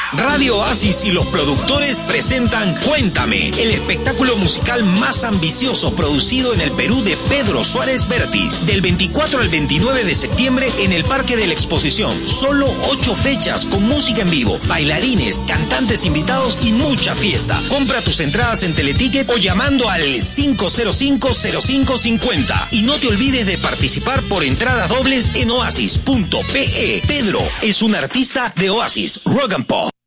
Radio Oasis y los productores presentan Cuéntame, el espectáculo musical más ambicioso producido en el Perú de Pedro Suárez Vértiz, del 24 al 29 de septiembre en el Parque de la Exposición. Solo 8 fechas con música en vivo, bailarines, cantantes invitados y mucha fiesta. Compra tus entradas en Teleticket o llamando al 505-0550. Y no te olvides de participar por entradas dobles en oasis.pe. Pedro es un artista de Oasis Rock and Pop.